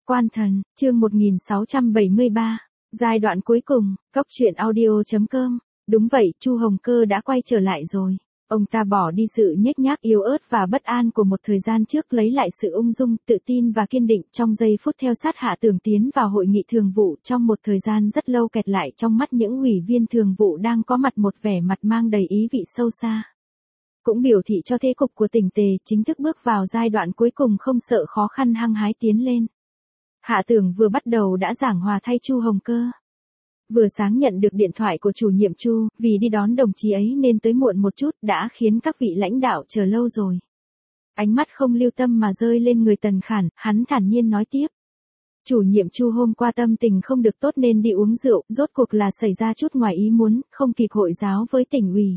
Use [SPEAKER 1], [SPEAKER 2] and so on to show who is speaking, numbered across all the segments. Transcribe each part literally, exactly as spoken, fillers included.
[SPEAKER 1] Quan Thần, chương một nghìn sáu trăm bảy mươi ba, giai đoạn cuối cùng, cốc truyện audio chấm com. Đúng vậy, Chu Hồng Cơ đã quay trở lại rồi. Ông ta bỏ đi sự nhếch nhác yếu ớt và bất an của một thời gian trước, lấy lại sự ung dung, tự tin và kiên định, trong giây phút theo sát Hạ Tưởng tiến vào hội nghị thường vụ, trong một thời gian rất lâu kẹt lại trong mắt những ủy viên thường vụ đang có mặt một vẻ mặt mang đầy ý vị sâu xa. Cũng biểu thị cho thế cục của tỉnh Tề chính thức bước vào giai đoạn cuối cùng, không sợ khó khăn, hăng hái tiến lên. Hạ Tưởng vừa bắt đầu đã giảng hòa thay Chu Hồng Cơ. Vừa sáng nhận được điện thoại của chủ nhiệm Chu, vì đi đón đồng chí ấy nên tới muộn một chút, đã khiến các vị lãnh đạo chờ lâu rồi. Ánh mắt không lưu tâm mà rơi lên người Tần Khản, hắn thản nhiên nói tiếp. Chủ nhiệm Chu hôm qua tâm tình không được tốt nên đi uống rượu, rốt cuộc là xảy ra chút ngoài ý muốn, không kịp hội giáo với tỉnh ủy.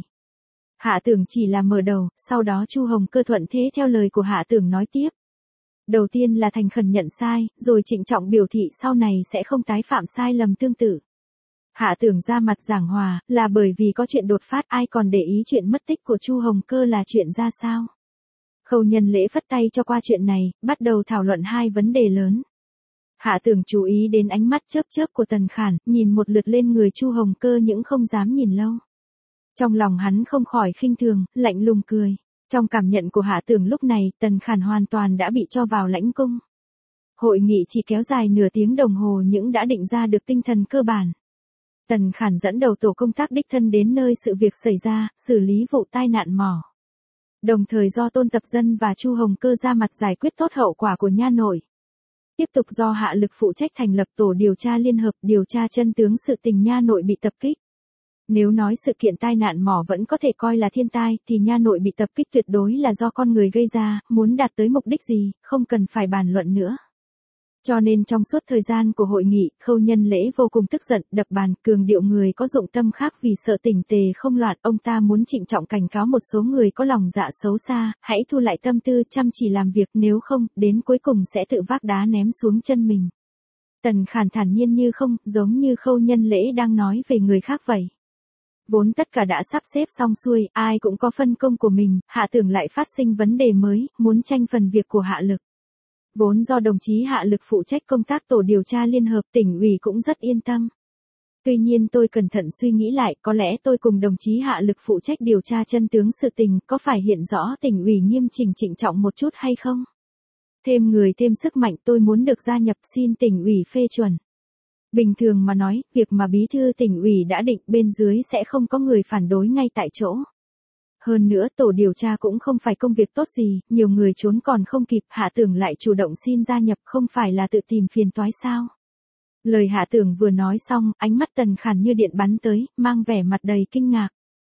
[SPEAKER 1] Hạ Tưởng chỉ là mở đầu, sau đó Chu Hồng Cơ thuận thế theo lời của Hạ Tưởng nói tiếp. Đầu tiên là thành khẩn nhận sai, rồi trịnh trọng biểu thị sau này sẽ không tái phạm sai lầm tương tự. Hạ Tưởng ra mặt giảng hòa, là bởi vì có chuyện đột phát, ai còn để ý chuyện mất tích của Chu Hồng Cơ là chuyện ra sao. Khâu Nhân Lễ phất tay cho qua chuyện này, bắt đầu thảo luận hai vấn đề lớn. Hạ Tưởng chú ý đến ánh mắt chớp chớp của Tần Khản, nhìn một lượt lên người Chu Hồng Cơ nhưng không dám nhìn lâu. Trong lòng hắn không khỏi khinh thường, lạnh lùng cười. Trong cảm nhận của Hạ Tưởng lúc này, Tần Khản hoàn toàn đã bị cho vào lãnh cung. Hội nghị chỉ kéo dài nửa tiếng đồng hồ nhưng đã định ra được tinh thần cơ bản. Tần Khản dẫn đầu tổ công tác đích thân đến nơi sự việc xảy ra, xử lý vụ tai nạn mỏ. Đồng thời do Tôn Tập Dân và Chu Hồng Cơ ra mặt giải quyết tốt hậu quả của nha nội. Tiếp tục do Hạ Lực phụ trách thành lập tổ điều tra liên hợp điều tra chân tướng sự tình nha nội bị tập kích. Nếu nói sự kiện tai nạn mỏ vẫn có thể coi là thiên tai, thì nha nội bị tập kích tuyệt đối là do con người gây ra, muốn đạt tới mục đích gì, không cần phải bàn luận nữa. Cho nên trong suốt thời gian của hội nghị, Khâu Nhân Lễ vô cùng tức giận, đập bàn, cường điệu người có dụng tâm khác vì sợ tỉnh Tề không loạn, ông ta muốn trịnh trọng cảnh cáo một số người có lòng dạ xấu xa, hãy thu lại tâm tư chăm chỉ làm việc, nếu không, đến cuối cùng sẽ tự vác đá ném xuống chân mình. Tần Khản thản nhiên như không, giống như Khâu Nhân Lễ đang nói về người khác vậy. Vốn tất cả đã sắp xếp xong xuôi, ai cũng có phân công của mình, Hạ Tưởng lại phát sinh vấn đề mới, muốn tranh phần việc của Hạ Lực. Vốn do đồng chí Hạ Lực phụ trách công tác tổ điều tra liên hợp, tỉnh ủy cũng rất yên tâm. Tuy nhiên tôi cẩn thận suy nghĩ lại, có lẽ tôi cùng đồng chí Hạ Lực phụ trách điều tra chân tướng sự tình, có phải hiện rõ tỉnh ủy nghiêm chỉnh trịnh trọng một chút hay không? Thêm người thêm sức mạnh, tôi muốn được gia nhập, xin tỉnh ủy phê chuẩn. Bình thường mà nói, việc mà bí thư tỉnh ủy đã định bên dưới sẽ không có người phản đối ngay tại chỗ. Hơn nữa tổ điều tra cũng không phải công việc tốt gì, nhiều người trốn còn không kịp, Hạ Tưởng lại chủ động xin gia nhập, không phải là tự tìm phiền toái sao. Lời Hạ Tưởng vừa nói xong, ánh mắt Tần Khản như điện bắn tới, mang vẻ mặt đầy kinh ngạc.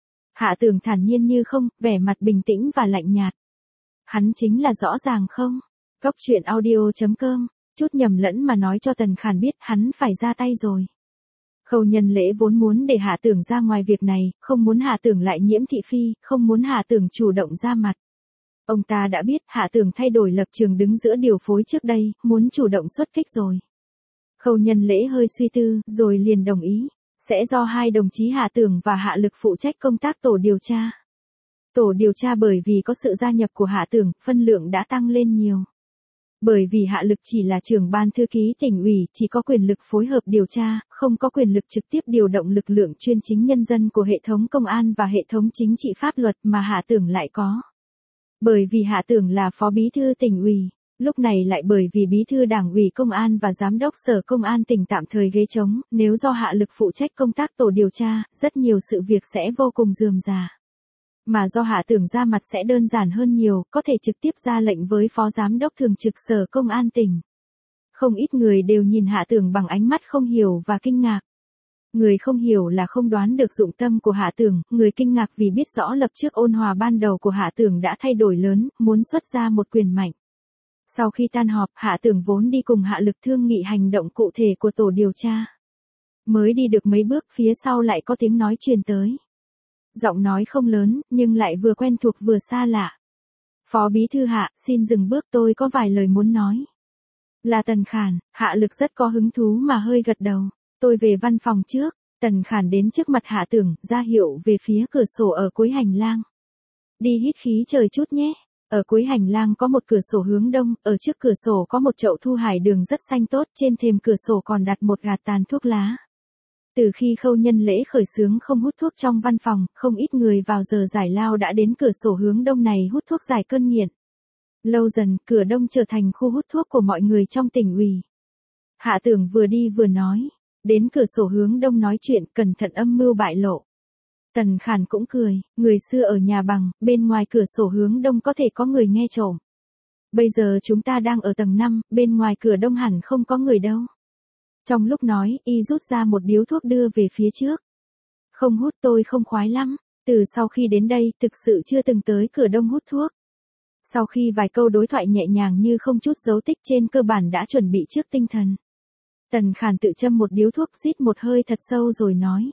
[SPEAKER 1] Hạ Tưởng thản nhiên như không, vẻ mặt bình tĩnh và lạnh nhạt. Hắn chính là rõ ràng không? Cốc truyện audio chấm com. Chút nhầm lẫn mà nói cho Tần Khản biết hắn phải ra tay rồi. Khâu Nhân Lễ vốn muốn để Hạ Tưởng ra ngoài việc này, không muốn Hạ Tưởng lại nhiễm thị phi, không muốn Hạ Tưởng chủ động ra mặt. Ông ta đã biết Hạ Tưởng thay đổi lập trường đứng giữa điều phối trước đây, muốn chủ động xuất kích rồi. Khâu Nhân Lễ hơi suy tư, rồi liền đồng ý, sẽ do hai đồng chí Hạ Tưởng và Hạ Lực phụ trách công tác tổ điều tra. Tổ điều tra bởi vì có sự gia nhập của Hạ Tưởng, phân lượng đã tăng lên nhiều. Bởi vì Hạ Lực chỉ là trưởng ban thư ký tỉnh ủy, chỉ có quyền lực phối hợp điều tra, không có quyền lực trực tiếp điều động lực lượng chuyên chính nhân dân của hệ thống công an và hệ thống chính trị pháp luật mà Hạ Tưởng lại có. Bởi vì Hạ Tưởng là phó bí thư tỉnh ủy, lúc này lại bởi vì bí thư đảng ủy công an và giám đốc sở công an tỉnh tạm thời ghế trống, nếu do Hạ Lực phụ trách công tác tổ điều tra, rất nhiều sự việc sẽ vô cùng rườm rà. Mà do Hạ Tưởng ra mặt sẽ đơn giản hơn nhiều, có thể trực tiếp ra lệnh với phó giám đốc thường trực sở công an tỉnh. Không ít người đều nhìn Hạ Tưởng bằng ánh mắt không hiểu và kinh ngạc. Người không hiểu là không đoán được dụng tâm của Hạ Tưởng, người kinh ngạc vì biết rõ lập trước ôn hòa ban đầu của Hạ Tưởng đã thay đổi lớn, muốn xuất ra một quyền mạnh. Sau khi tan họp, Hạ Tưởng vốn đi cùng Hạ Lực thương nghị hành động cụ thể của tổ điều tra. Mới đi được mấy bước phía sau lại có tiếng nói truyền tới. Giọng nói không lớn, nhưng lại vừa quen thuộc vừa xa lạ. Phó bí thư Hạ, xin dừng bước, tôi có vài lời muốn nói. Là Tần Khản. Hạ Lực rất có hứng thú mà hơi gật đầu. Tôi về văn phòng trước. Tần Khản đến trước mặt Hạ Tưởng, ra hiệu về phía cửa sổ ở cuối hành lang. Đi hít khí trời chút nhé. Ở cuối hành lang có một cửa sổ hướng đông, ở trước cửa sổ có một chậu thu hải đường rất xanh tốt, trên thềm cửa sổ còn đặt một gạt tàn thuốc lá. Từ khi Khâu Nhân Lễ khởi xướng không hút thuốc trong văn phòng, không ít người vào giờ giải lao đã đến cửa sổ hướng đông này hút thuốc giải cơn nghiện. Lâu dần, cửa đông trở thành khu hút thuốc của mọi người trong tỉnh ủy. Hạ Tưởng vừa đi vừa nói, đến cửa sổ hướng đông nói chuyện, cẩn thận âm mưu bại lộ. Tần Khản cũng cười, người xưa ở nhà bằng, bên ngoài cửa sổ hướng đông có thể có người nghe trộm. Bây giờ chúng ta đang ở tầng năm, bên ngoài cửa đông hẳn không có người đâu. Trong lúc nói, y rút ra một điếu thuốc đưa về phía trước. Không hút tôi không khoái lắm, từ sau khi đến đây thực sự chưa từng tới cửa đông hút thuốc. Sau khi vài câu đối thoại nhẹ nhàng như không chút dấu tích trên cơ bản đã chuẩn bị trước tinh thần. Tần Khản tự châm một điếu thuốc rít một hơi thật sâu rồi nói.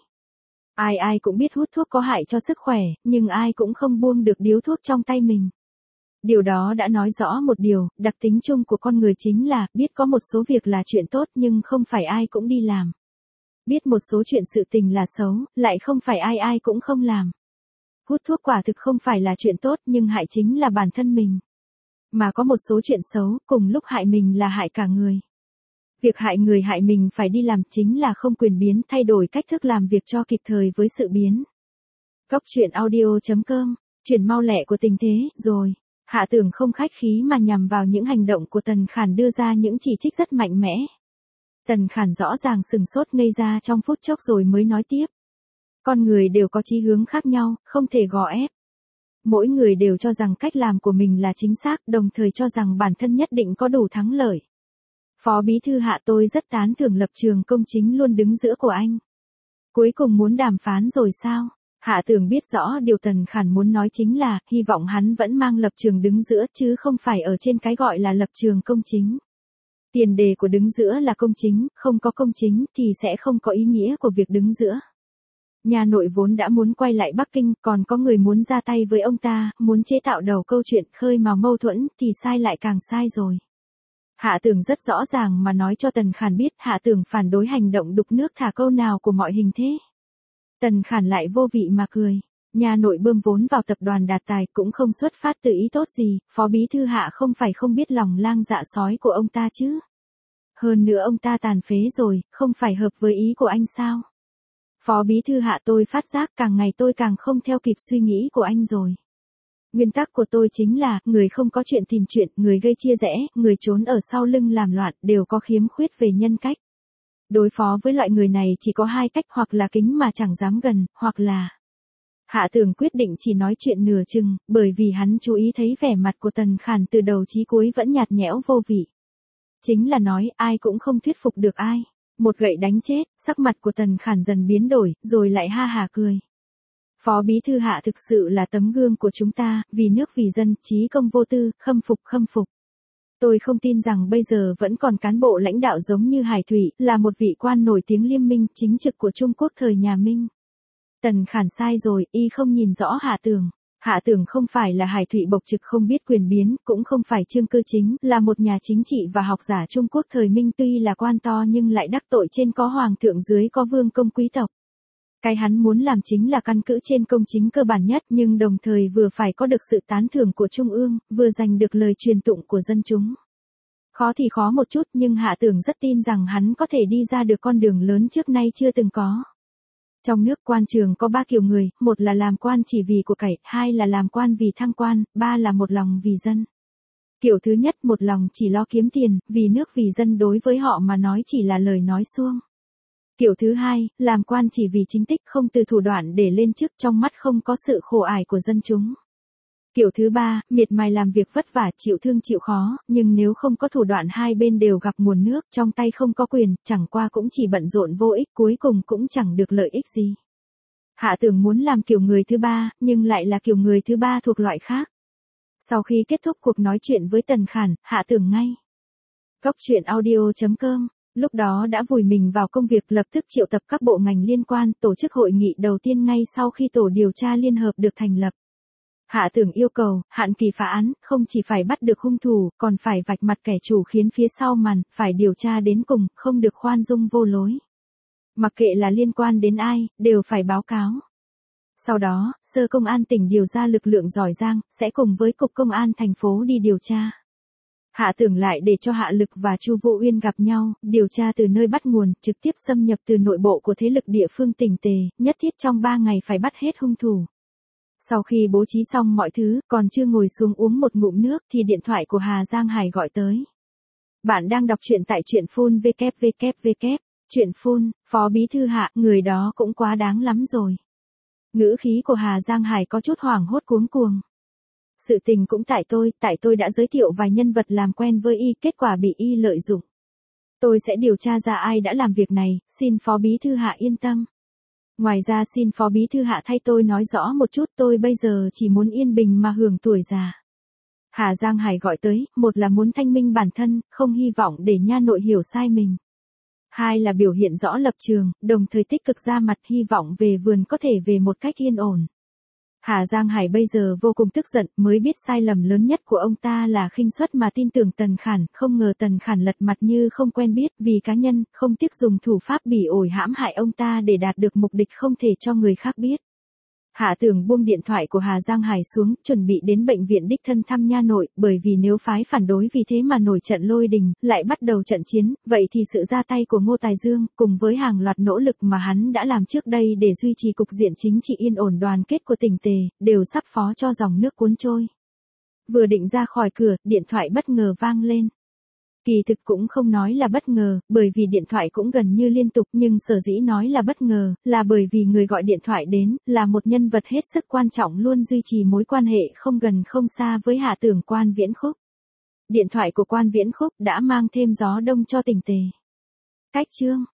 [SPEAKER 1] Ai ai cũng biết hút thuốc có hại cho sức khỏe, nhưng ai cũng không buông được điếu thuốc trong tay mình. Điều đó đã nói rõ một điều, đặc tính chung của con người chính là biết có một số việc là chuyện tốt nhưng không phải ai cũng đi làm. Biết một số chuyện sự tình là xấu, lại không phải ai ai cũng không làm. Hút thuốc quả thực không phải là chuyện tốt nhưng hại chính là bản thân mình. Mà có một số chuyện xấu, cùng lúc hại mình là hại cả người. Việc hại người hại mình phải đi làm chính là không quyền biến, thay đổi cách thức làm việc cho kịp thời với sự biến. Góc truyện audio chấm com, chuyển mau lẹ của tình thế, rồi. Hạ Tưởng không khách khí mà nhằm vào những hành động của Tần Khản đưa ra những chỉ trích rất mạnh mẽ. Tần Khản rõ ràng sừng sốt ngây ra trong phút chốc rồi mới nói tiếp. Con người đều có chí hướng khác nhau, không thể gò ép. Mỗi người đều cho rằng cách làm của mình là chính xác, đồng thời cho rằng bản thân nhất định có đủ thắng lợi. Phó Bí thư Hạ, tôi rất tán thưởng lập trường công chính luôn đứng giữa của anh. Cuối cùng muốn đàm phán rồi sao? Hạ Tưởng biết rõ điều Tần Khản muốn nói chính là, hy vọng hắn vẫn mang lập trường đứng giữa chứ không phải ở trên cái gọi là lập trường công chính. Tiền đề của đứng giữa là công chính, không có công chính thì sẽ không có ý nghĩa của việc đứng giữa. Nhà nội vốn đã muốn quay lại Bắc Kinh, còn có người muốn ra tay với ông ta, muốn chế tạo đầu câu chuyện khơi mào mâu thuẫn thì sai lại càng sai rồi. Hạ Tưởng rất rõ ràng mà nói cho Tần Khản biết Hạ Tưởng phản đối hành động đục nước thả câu nào của mọi hình thế. Tần Khản lại vô vị mà cười. Nhà nội bơm vốn vào tập đoàn Đạt Tài cũng không xuất phát từ ý tốt gì, Phó Bí thư Hạ không phải không biết lòng lang dạ sói của ông ta chứ. Hơn nữa ông ta tàn phế rồi, không phải hợp với ý của anh sao? Phó Bí thư Hạ, tôi phát giác càng ngày tôi càng không theo kịp suy nghĩ của anh rồi. Nguyên tắc của tôi chính là, người không có chuyện tìm chuyện, người gây chia rẽ, người trốn ở sau lưng làm loạn, đều có khiếm khuyết về nhân cách. Đối phó với loại người này chỉ có hai cách, hoặc là kính mà chẳng dám gần, hoặc là... Hạ Tưởng quyết định chỉ nói chuyện nửa chừng, bởi vì hắn chú ý thấy vẻ mặt của Tần Khản từ đầu chí cuối vẫn nhạt nhẽo vô vị. Chính là nói, ai cũng không thuyết phục được ai. Một gậy đánh chết, sắc mặt của Tần Khản dần biến đổi, rồi lại ha hà cười. Phó Bí thư Hạ thực sự là tấm gương của chúng ta, vì nước vì dân, chí công vô tư, khâm phục khâm phục. Tôi không tin rằng bây giờ vẫn còn cán bộ lãnh đạo giống như Hải Thủy, là một vị quan nổi tiếng liêm minh, chính trực của Trung Quốc thời nhà Minh. Tần Khản sai rồi, y không nhìn rõ Hạ Tưởng. Hạ Tưởng không phải là Hải Thủy bộc trực không biết quyền biến, cũng không phải Trương Cơ Chính, là một nhà chính trị và học giả Trung Quốc thời Minh, tuy là quan to nhưng lại đắc tội trên có hoàng thượng dưới có vương công quý tộc. Cái hắn muốn làm chính là căn cứ trên công chính cơ bản nhất, nhưng đồng thời vừa phải có được sự tán thưởng của Trung ương, vừa giành được lời truyền tụng của dân chúng. Khó thì khó một chút, nhưng Hạ Tưởng rất tin rằng hắn có thể đi ra được con đường lớn trước nay chưa từng có. Trong nước quan trường có ba kiểu người, một là làm quan chỉ vì của cải, hai là làm quan vì thăng quan, ba là một lòng vì dân. Kiểu thứ nhất, một lòng chỉ lo kiếm tiền, vì nước vì dân đối với họ mà nói chỉ là lời nói suông. Kiểu thứ hai, làm quan chỉ vì chính tích, không từ thủ đoạn để lên chức, trong mắt không có sự khổ ải của dân chúng. Kiểu thứ ba, miệt mài làm việc vất vả, chịu thương chịu khó, nhưng nếu không có thủ đoạn hai bên đều gặp nguồn nước, trong tay không có quyền, chẳng qua cũng chỉ bận rộn vô ích, cuối cùng cũng chẳng được lợi ích gì. Hạ Tưởng muốn làm kiểu người thứ ba, nhưng lại là kiểu người thứ ba thuộc loại khác. Sau khi kết thúc cuộc nói chuyện với Tần Khản, Hạ Tưởng ngay. Góc truyện audio chấm com, lúc đó đã vùi mình vào công việc, lập tức triệu tập các bộ ngành liên quan, tổ chức hội nghị đầu tiên ngay sau khi tổ điều tra liên hợp được thành lập. Hạ Tưởng yêu cầu, hạn kỳ phá án, không chỉ phải bắt được hung thủ, còn phải vạch mặt kẻ chủ khiến phía sau màn, phải điều tra đến cùng, không được khoan dung vô lối. Mặc kệ là liên quan đến ai, đều phải báo cáo. Sau đó, Sở Công an tỉnh điều ra lực lượng giỏi giang, sẽ cùng với Cục Công an thành phố đi điều tra. Hạ Tưởng lại để cho Hạ Lực và Chu Vô Uyên gặp nhau, điều tra từ nơi bắt nguồn, trực tiếp xâm nhập từ nội bộ của thế lực địa phương tỉnh Tề, nhất thiết trong ba ngày phải bắt hết hung thủ. Sau khi bố trí xong mọi thứ, còn chưa ngồi xuống uống một ngụm nước thì điện thoại của Hà Giang Hải gọi tới. Bạn đang đọc truyện tại truyện phun vê kép vê kép vê kép. Truyện phun, Phó Bí Thư Hạ, người đó cũng quá đáng lắm rồi. Ngữ khí của Hà Giang Hải có chút hoảng hốt cuống cuồng. Sự tình cũng tại tôi, tại tôi đã giới thiệu vài nhân vật làm quen với y, kết quả bị y lợi dụng. Tôi sẽ điều tra ra ai đã làm việc này, xin Phó Bí Thư Hạ yên tâm. Ngoài ra xin Phó Bí Thư Hạ thay tôi nói rõ một chút, tôi bây giờ chỉ muốn yên bình mà hưởng tuổi già. Hà Giang Hải gọi tới, một là muốn thanh minh bản thân, không hy vọng để nha nội hiểu sai mình. Hai là biểu hiện rõ lập trường, đồng thời tích cực ra mặt, hy vọng về vườn có thể về một cách yên ổn. Hà Giang Hải bây giờ vô cùng tức giận, mới biết sai lầm lớn nhất của ông ta là khinh suất mà tin tưởng Tần Khản, không ngờ Tần Khản lật mặt như không quen biết, vì cá nhân, không tiếc dùng thủ pháp bỉ ổi hãm hại ông ta để đạt được mục đích không thể cho người khác biết. Hạ Tưởng buông điện thoại của Hà Giang Hải xuống, chuẩn bị đến bệnh viện đích thân thăm nha nội, bởi vì nếu phái phản đối vì thế mà nổi trận lôi đình, lại bắt đầu trận chiến, vậy thì sự ra tay của Ngô Tài Dương, cùng với hàng loạt nỗ lực mà hắn đã làm trước đây để duy trì cục diện chính trị yên ổn đoàn kết của tỉnh Tề, đều sắp phó cho dòng nước cuốn trôi. Vừa định ra khỏi cửa, điện thoại bất ngờ vang lên. Kỳ thực cũng không nói là bất ngờ, bởi vì điện thoại cũng gần như liên tục, nhưng sở dĩ nói là bất ngờ, là bởi vì người gọi điện thoại đến, là một nhân vật hết sức quan trọng luôn duy trì mối quan hệ không gần không xa với Hạ Tưởng Quan Viễn Khúc. Điện thoại của Quan Viễn Khúc đã mang thêm gió đông cho tỉnh Tề. Cách chương